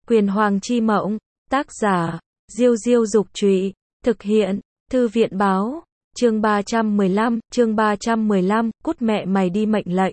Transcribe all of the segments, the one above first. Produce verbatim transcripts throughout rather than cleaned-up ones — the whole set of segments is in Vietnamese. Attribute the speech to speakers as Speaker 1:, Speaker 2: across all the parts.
Speaker 1: Quyền Hoàng Chi Mộng, tác giả, Diêu Diêu Dục Trụy, thực hiện, Thư viện Báo, chương ba trăm mười lăm, chương ba trăm mười lăm, cút mẹ mày đi mệnh lệnh.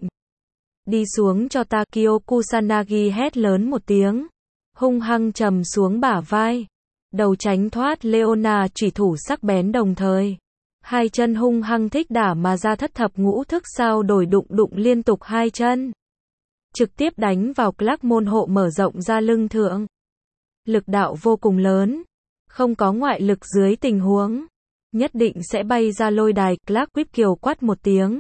Speaker 1: Đi xuống cho ta, Kyo Kusanagi hét lớn một tiếng, hung hăng trầm xuống bả vai, đầu tránh thoát Leona chủy thủ sắc bén đồng thời. Hai chân hung hăng thích đả mà ra thất thập ngũ thức sao đổi đụng đụng liên tục hai chân. Trực tiếp đánh vào Clark môn hộ mở rộng ra lưng thượng. Lực đạo vô cùng lớn. Không có ngoại lực dưới tình huống. Nhất định sẽ bay ra lôi đài. Clark Whip kiều quát một tiếng.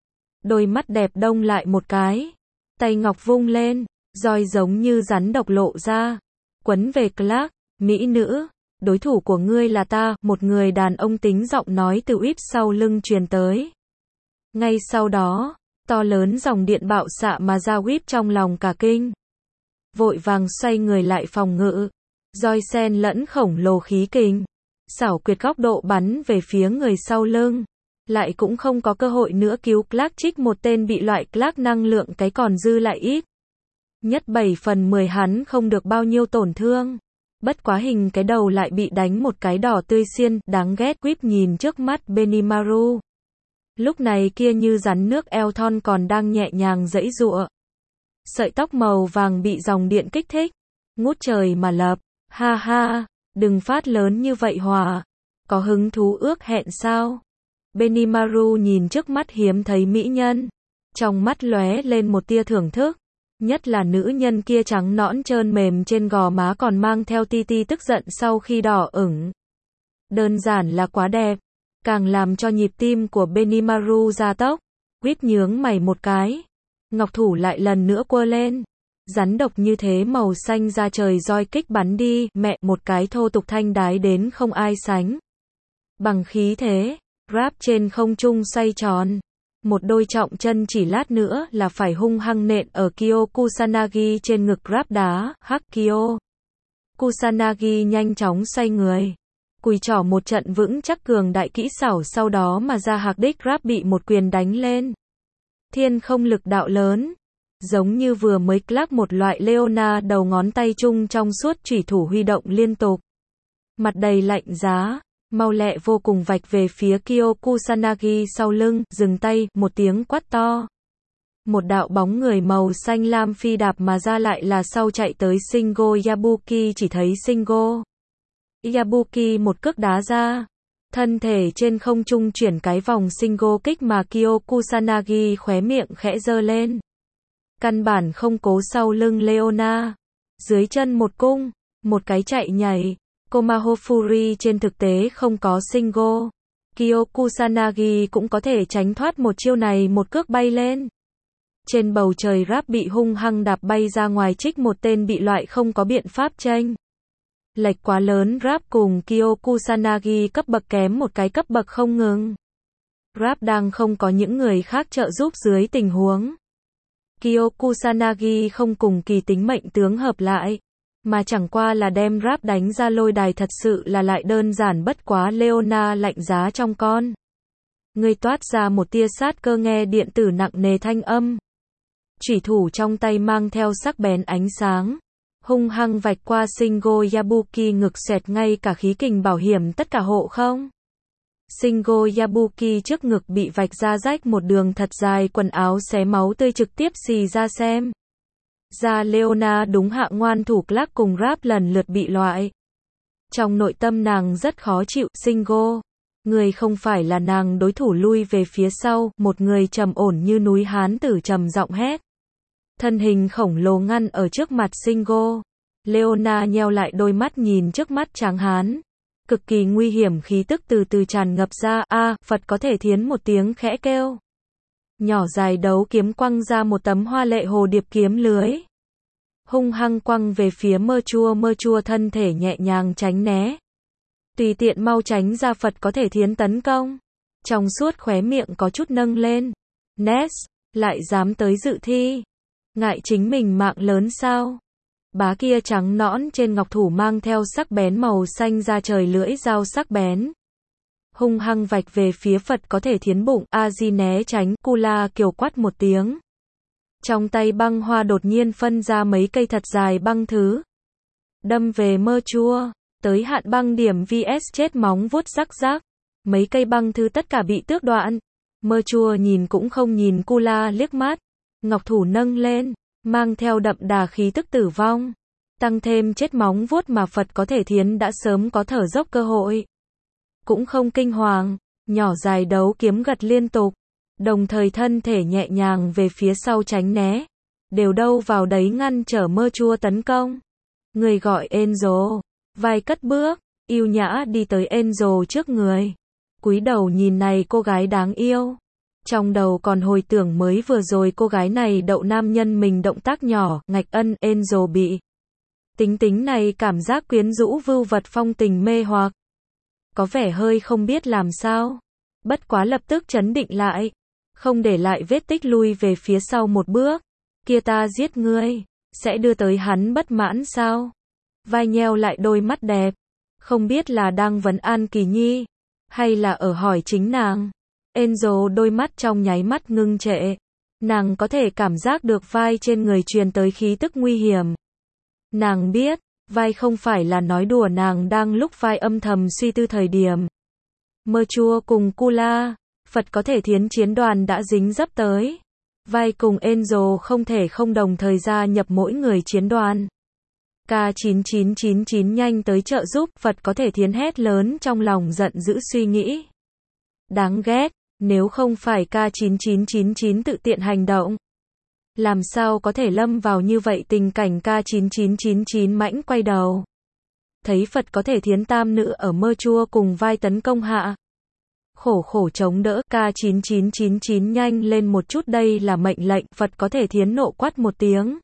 Speaker 1: Đôi mắt đẹp đông lại một cái. Tay ngọc vung lên. Roi giống như rắn độc lộ ra. Quấn về Clark. Mỹ nữ. Đối thủ của ngươi là ta. Một người đàn ông tính giọng nói từ Whip sau lưng truyền tới. Ngay sau đó. To lớn dòng điện bạo xạ mà ra. Whip trong lòng cả kinh. Vội vàng xoay người lại phòng ngự. Roi sen lẫn khổng lồ khí kình. Xảo quyệt góc độ bắn về phía người sau lưng. Lại cũng không có cơ hội nữa cứu Clark, trích một tên bị loại Clark năng lượng cái còn dư lại ít. Nhất bảy phần mười hắn không được bao nhiêu tổn thương. Bất quá hình cái đầu lại bị đánh một cái đỏ tươi xiên, đáng ghét. Whip nhìn trước mắt Benimaru. Lúc này kia như rắn nước eo thon còn đang nhẹ nhàng giãy giụa. Sợi tóc màu vàng bị dòng điện kích thích. Ngút trời mà lập. Ha ha, đừng phát lớn như vậy hòa. Có hứng thú ước hẹn sao? Benimaru nhìn trước mắt hiếm thấy mỹ nhân. Trong mắt lóe lên một tia thưởng thức. Nhất là nữ nhân kia trắng nõn trơn mềm trên gò má còn mang theo ti ti tức giận sau khi đỏ ửng. Đơn giản là quá đẹp. Càng làm cho nhịp tim của Benimaru gia tốc. Whip nhướng mày một cái. Ngọc thủ lại lần nữa quơ lên. Rắn độc như thế màu xanh ra trời roi kích bắn đi, mẹ, một cái thô tục thanh đái đến không ai sánh. Bằng khí thế, Rap trên không trung xoay tròn. Một đôi trọng chân chỉ lát nữa là phải hung hăng nện ở Kyo Kusanagi trên ngực Rap đá, hắc Kyo. Kusanagi nhanh chóng xoay người. Cùi trỏ một trận vững chắc cường đại kỹ xảo sau đó mà ra hạc đích Rap bị một quyền đánh lên. Thiên không lực đạo lớn. Giống như vừa mới Clark một loại Leona đầu ngón tay chung trong suốt chủy thủ huy động liên tục. Mặt đầy lạnh giá, mau lẹ vô cùng vạch về phía Kyo Kusanagi sau lưng, dừng tay, một tiếng quát to. Một đạo bóng người màu xanh lam phi đạp mà ra lại là sau chạy tới Shingo Yabuki, chỉ thấy Shingo Yabuki một cước đá ra. Thân thể trên không trung chuyển cái vòng Shingo kích mà Kyo Kusanagi khóe miệng khẽ giơ lên. Căn bản không cố sau lưng Leona. Dưới chân một cung, một cái chạy nhảy. Komaho Fury trên thực tế không có Shingo. Kyo Kusanagi cũng có thể tránh thoát một chiêu này, một cước bay lên. Trên bầu trời Rap bị hung hăng đạp bay ra ngoài, trích một tên bị loại không có biện pháp chênh lệch quá lớn. Rap cùng Kyo Kusanagi cấp bậc kém một cái cấp bậc không ngừng. Rap đang không có những người khác trợ giúp dưới tình huống. Kyo Kusanagi không cùng kỳ tính mệnh tướng hợp lại, mà chẳng qua là đem Rap đánh ra lôi đài, thật sự là lại đơn giản bất quá. Leona lạnh giá trong con. Người toát ra một tia sát cơ, nghe điện tử nặng nề thanh âm. Chủy thủ trong tay mang theo sắc bén ánh sáng. Hung hăng vạch qua Shingo Yabuki ngực, xẹt ngay cả khí kình bảo hiểm tất cả hộ không. Shingo Yabuki trước ngực bị vạch ra rách một đường thật dài, quần áo xé máu tươi trực tiếp xì ra xem. Ra Leona đúng hạ ngoan thủ, Clark cùng Rap lần lượt bị loại. Trong nội tâm nàng rất khó chịu. Shingo, người không phải là nàng đối thủ, lui về phía sau. Một người trầm ổn như núi hán tử trầm giọng hét. Thân hình khổng lồ ngăn ở trước mặt Shingo. Leona nheo lại đôi mắt nhìn trước mắt tráng hán. Cực kỳ nguy hiểm, khí tức từ từ tràn ngập ra. A, Phật có thể thiến một tiếng khẽ kêu. Nhỏ dài đấu kiếm quăng ra một tấm hoa lệ hồ điệp kiếm lưới. Hung hăng quăng về phía mơ chua. Mơ chua thân thể nhẹ nhàng tránh né. Tùy tiện mau tránh ra Phật có thể thiến tấn công. Trong suốt khóe miệng có chút nâng lên. Ness, lại dám tới dự thi. Ngại chính mình mạng lớn sao? Bá kia trắng nõn trên ngọc thủ mang theo sắc bén màu xanh ra trời lưỡi dao sắc bén. Hung hăng vạch về phía Phật có thể thiến bụng. A Di né tránh. Kula kiều quát một tiếng. Trong tay băng hoa đột nhiên phân ra mấy cây thật dài băng thứ. đâm về mơ chua. Tới hạn băng điểm vs chết móng vuốt rắc rác. Mấy cây băng thư tất cả bị tước đoạn. Mơ chua nhìn cũng không nhìn Kula liếc mắt. Ngọc thủ nâng lên, mang theo đậm đà khí tức tử vong. Tăng thêm chết móng vuốt mà Phật có thể thiến đã sớm có thở dốc cơ hội. Cũng không kinh hoàng, nhỏ dài đấu kiếm gật liên tục. Đồng thời thân thể nhẹ nhàng về phía sau tránh né. Đều đâu vào đấy ngăn trở mơ chua tấn công. Người gọi Enzo. Vai cất bước, yêu nhã đi tới Enzo trước người. Cúi đầu nhìn này cô gái đáng yêu. Trong đầu còn hồi tưởng mới vừa rồi cô gái này đậu nam nhân mình động tác nhỏ, ngạch ân, Enzo bị. Tính tính này cảm giác quyến rũ vưu vật phong tình mê hoặc. Có vẻ hơi không biết làm sao. Bất quá lập tức trấn định lại. Không để lại vết tích lui về phía sau một bước. Kia ta giết ngươi. Sẽ đưa tới hắn bất mãn sao? Vai nheo lại đôi mắt đẹp. Không biết là đang vấn an Kỳ Nhi. Hay là ở hỏi chính nàng. Enzo đôi mắt trong nháy mắt ngưng trệ. Nàng có thể cảm giác được vai trên người truyền tới khí tức nguy hiểm. Nàng biết, vai không phải là nói đùa, nàng đang lúc vai âm thầm suy tư thời điểm. Mơ chua cùng Kula, Phật có thể thiến chiến đoàn đã dính dấp tới. Vai cùng Enzo không thể không đồng thời gia nhập mỗi người chiến đoàn. K chín chín chín chín nhanh tới trợ giúp, Phật có thể thiến hét lớn trong lòng giận dữ suy nghĩ. Đáng ghét, nếu không phải K chín chín chín chín tự tiện hành động. Làm sao có thể lâm vào như vậy tình cảnh. K chín chín chín chín mãnh quay đầu. Thấy Phật có thể thiến tam nữ ở mơ chua cùng vai tấn công hạ. Khổ khổ chống đỡ. K chín chín chín chín nhanh lên một chút, đây là mệnh lệnh. Phật có thể thiến nộ quát một tiếng.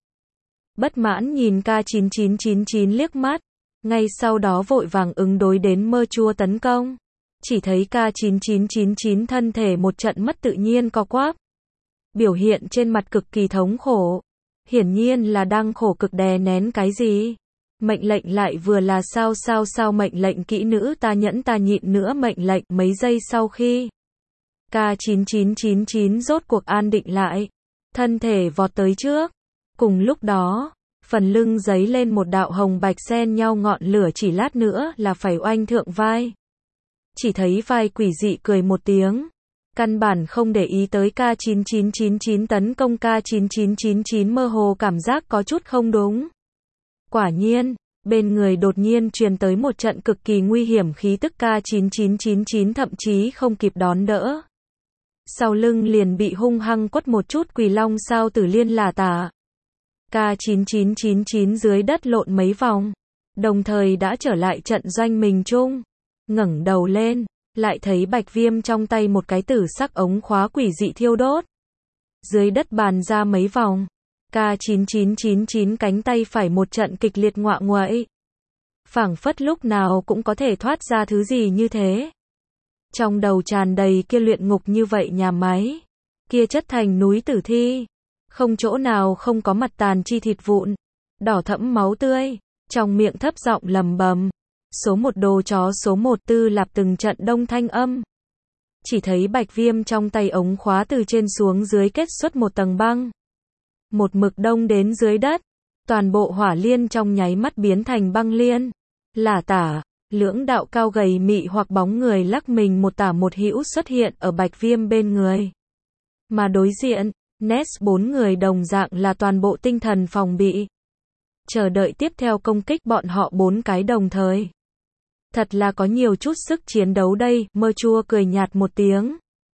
Speaker 1: Bất mãn nhìn K chín chín chín chín liếc mắt. Ngay sau đó vội vàng ứng đối đến mơ chua tấn công. Chỉ thấy K chín chín chín chín thân thể một trận mất tự nhiên co quắp. Biểu hiện trên mặt cực kỳ thống khổ. Hiển nhiên là đang khổ cực đè nén cái gì. Mệnh lệnh lại vừa là sao sao sao mệnh lệnh kỹ nữ ta nhẫn ta nhịn nữa mệnh lệnh. Mấy giây sau khi K chín chín chín chín rốt cuộc an định lại. Thân thể vọt tới trước. Cùng lúc đó, phần lưng giấy lên một đạo hồng bạch xen nhau ngọn lửa, chỉ lát nữa là phải oanh thượng vai. Chỉ thấy vai quỷ dị cười một tiếng. Căn bản không để ý tới K chín chín chín chín tấn công. K chín chín chín chín mơ hồ cảm giác có chút không đúng. Quả nhiên, bên người đột nhiên truyền tới một trận cực kỳ nguy hiểm khí tức. K chín chín chín chín thậm chí không kịp đón đỡ. Sau lưng liền bị hung hăng quất một chút, quỳ long sao tử liên là tả. K chín chín chín chín dưới đất lộn mấy vòng. Đồng thời đã trở lại trận doanh mình chung. Ngẩng đầu lên. Lại thấy bạch viêm trong tay một cái tử sắc ống khóa quỷ dị thiêu đốt. Dưới đất bàn ra mấy vòng. K chín chín chín chín cánh tay phải một trận kịch liệt ngoạ nguậy. Phảng phất lúc nào cũng có thể thoát ra thứ gì như thế. Trong đầu tràn đầy kia luyện ngục như vậy nhà máy. Kia chất thành núi tử thi. Không chỗ nào không có mặt tàn chi thịt vụn. Đỏ thẫm máu tươi. Trong miệng thấp giọng lầm bầm. Số một đồ chó số một tư lạp từng trận đông thanh âm. Chỉ thấy bạch viêm trong tay ống khóa từ trên xuống dưới kết xuất một tầng băng. Một mực đông đến dưới đất. Toàn bộ hỏa liên trong nháy mắt biến thành băng liên. Lả tả, lưỡng đạo cao gầy mị hoặc bóng người lắc mình một tả một hữu xuất hiện ở bạch viêm bên người. Mà đối diện, Ness bốn người đồng dạng là toàn bộ tinh thần phòng bị. Chờ đợi tiếp theo công kích bọn họ bốn cái đồng thời. Thật là có nhiều chút sức chiến đấu đây, mơ chua cười nhạt một tiếng.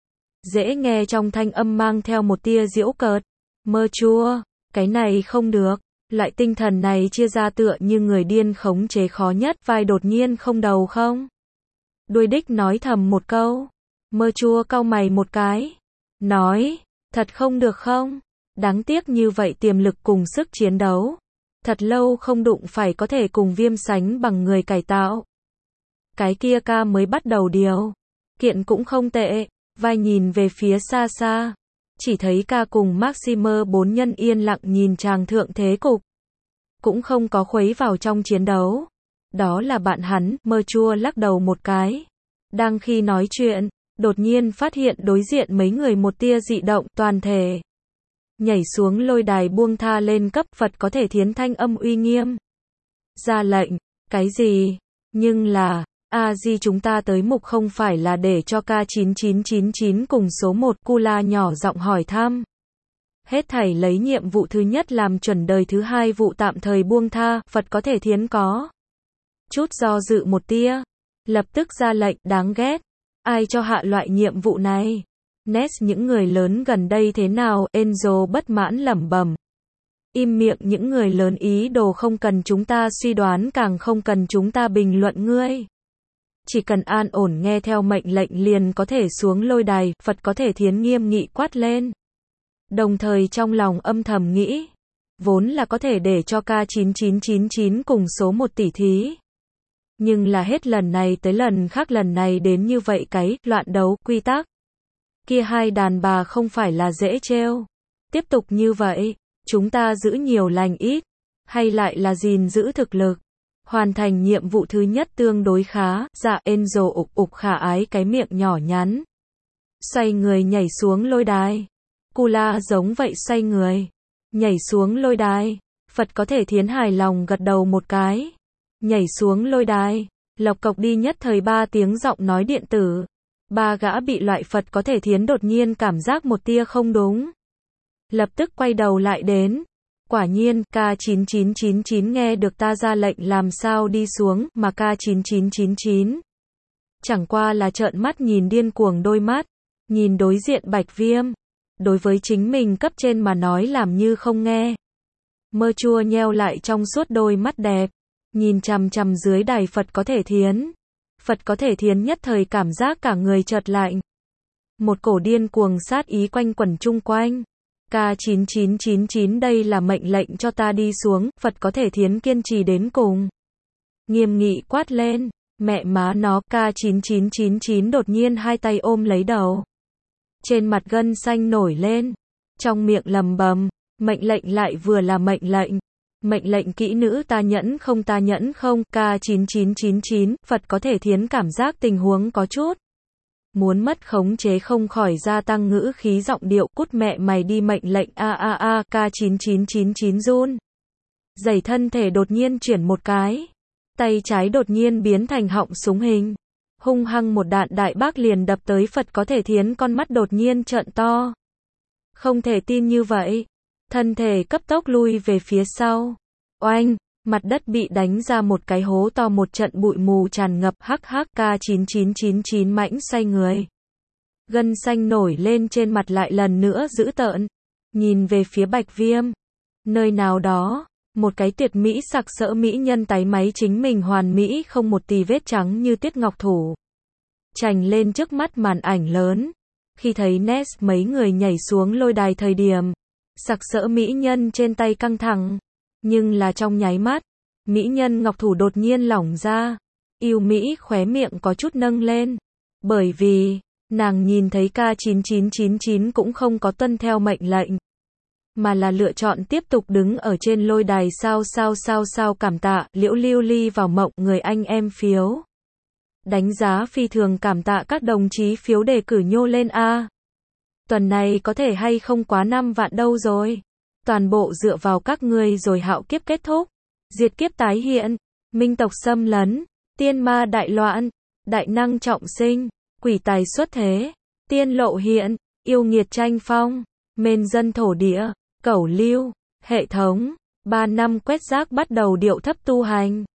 Speaker 1: Dễ nghe trong thanh âm mang theo một tia giễu cợt. Mơ chua, cái này không được, loại tinh thần này chia ra tựa như người điên khống chế khó nhất. Vai đột nhiên không đầu không đuôi đích nói thầm một câu. Mơ chua cau mày một cái. Nói, thật không được không? Đáng tiếc như vậy tiềm lực cùng sức chiến đấu. Thật lâu không đụng phải có thể cùng viêm sánh bằng người cải tạo. Cái kia ca mới bắt đầu điều. Kiện cũng không tệ. Vai nhìn về phía xa xa. Chỉ thấy ca cùng Maximer bốn nhân yên lặng nhìn chàng thượng thế cục. Cũng không có khuấy vào trong chiến đấu. Đó là bạn hắn, mơ chua lắc đầu một cái. Đang khi nói chuyện, đột nhiên phát hiện đối diện mấy người một tia dị động, toàn thể. Nhảy xuống lôi đài buông tha lên cấp. Phật có thể thiến thanh âm uy nghiêm. Ra lệnh, cái gì? Nhưng là, a di chúng ta tới mục không phải là để cho K chín chín chín chín cùng số một, Kula nhỏ giọng hỏi thăm. Hết thảy lấy nhiệm vụ thứ nhất làm chuẩn, đời thứ hai vụ tạm thời buông tha, Phật có thể thiến có. Chút do dự một tia, lập tức ra lệnh, đáng ghét. Ai cho hạ loại nhiệm vụ này? Ness những người lớn gần đây thế nào? Enzo bất mãn lẩm bẩm. Im miệng, những người lớn ý đồ không cần chúng ta suy đoán, càng không cần chúng ta bình luận ngươi. Chỉ cần an ổn nghe theo mệnh lệnh liền có thể xuống lôi đài, Phật có thể thiến nghiêm nghị quát lên. Đồng thời trong lòng âm thầm nghĩ, vốn là có thể để cho K chín chín chín chín cùng số một tỉ thí. Nhưng là hết lần này tới lần khác, lần này đến như vậy cái loạn đấu quy tắc. Kia hai đàn bà không phải là dễ trêu. Tiếp tục như vậy, chúng ta giữ nhiều lành ít, hay lại là gìn giữ thực lực. Hoàn thành nhiệm vụ thứ nhất tương đối khá. Dạ, Enzo ục ục khả ái cái miệng nhỏ nhắn. Xoay người nhảy xuống lôi đài. Kula giống vậy xoay người, nhảy xuống lôi đài. Phật có thể thiến hài lòng gật đầu một cái. Nhảy xuống lôi đài, lộc cộc đi nhất thời ba tiếng giọng nói điện tử. Ba gã bị loại Phật có thể thiến đột nhiên cảm giác một tia không đúng. Lập tức quay đầu lại đến. Quả nhiên, K chín chín chín chín nghe được ta ra lệnh làm sao đi xuống, mà K chín chín chín chín chẳng qua là trợn mắt nhìn điên cuồng đôi mắt, nhìn đối diện Bạch Viêm. Đối với chính mình cấp trên mà nói làm như không nghe. Mơ chua nheo lại trong suốt đôi mắt đẹp, nhìn chằm chằm dưới đài Phật có thể thiến. Phật có thể thiến nhất thời cảm giác cả người chợt lạnh. Một cổ điên cuồng sát ý quanh quẩn chung quanh. K chín chín chín chín đây là mệnh lệnh cho ta đi xuống, Phật có thể thiến kiên trì đến cùng. Nghiêm nghị quát lên, mẹ má nó, K chín chín chín chín đột nhiên hai tay ôm lấy đầu. Trên mặt gân xanh nổi lên, trong miệng lầm bầm, mệnh lệnh lại vừa là mệnh lệnh. Mệnh lệnh kỹ nữ ta nhẫn không ta nhẫn không, K chín chín chín chín, Phật có thể thiến cảm giác tình huống có chút. Muốn mất khống chế không khỏi gia tăng ngữ khí giọng điệu, cút mẹ mày đi mệnh lệnh a a a, K chín chín chín chín run. Dày thân thể đột nhiên chuyển một cái. Tay trái đột nhiên biến thành họng súng hình. Hung hăng một đạn đại bác liền đập tới Phật có thể thiến, con mắt đột nhiên trợn to. Không thể tin như vậy. Thân thể cấp tốc lui về phía sau. Oanh, mặt đất bị đánh ra một cái hố to, một trận bụi mù tràn ngập. Hắc hắc, K chín chín chín chín mãnh xoay người. Gân xanh nổi lên trên mặt lại lần nữa dữ tợn. Nhìn về phía Bạch Viêm. Nơi nào đó, một cái tuyệt mỹ sặc sỡ mỹ nhân tái máy chính mình hoàn mỹ không một tì vết trắng như tuyết ngọc thủ. Chành lên trước mắt màn ảnh lớn. Khi thấy Ness mấy người nhảy xuống lôi đài thời điểm, sặc sỡ mỹ nhân trên tay căng thẳng. Nhưng là trong nháy mắt, mỹ nhân ngọc thủ đột nhiên lỏng ra. Yêu mỹ khóe miệng có chút nâng lên. Bởi vì, nàng nhìn thấy K chín chín chín chín cũng không có tuân theo mệnh lệnh. Mà là lựa chọn tiếp tục đứng ở trên lôi đài. Sao sao sao sao cảm tạ, Liễu Lưu Ly vào mộng, người anh em phiếu. Đánh giá phi thường cảm tạ các đồng chí phiếu đề cử nhô lên A. Tuần này có thể hay không quá năm vạn đâu rồi. Toàn bộ dựa vào các ngươi rồi. Hạo kiếp kết thúc. Diệt kiếp tái hiện. Minh tộc xâm lấn. Tiên ma đại loạn. Đại năng trọng sinh. Quỷ tài xuất thế. Tiên lộ hiện. Yêu nghiệt tranh phong. Mên dân thổ địa. Cẩu lưu. Hệ thống. Ba năm quét rác bắt đầu điệu thấp tu hành.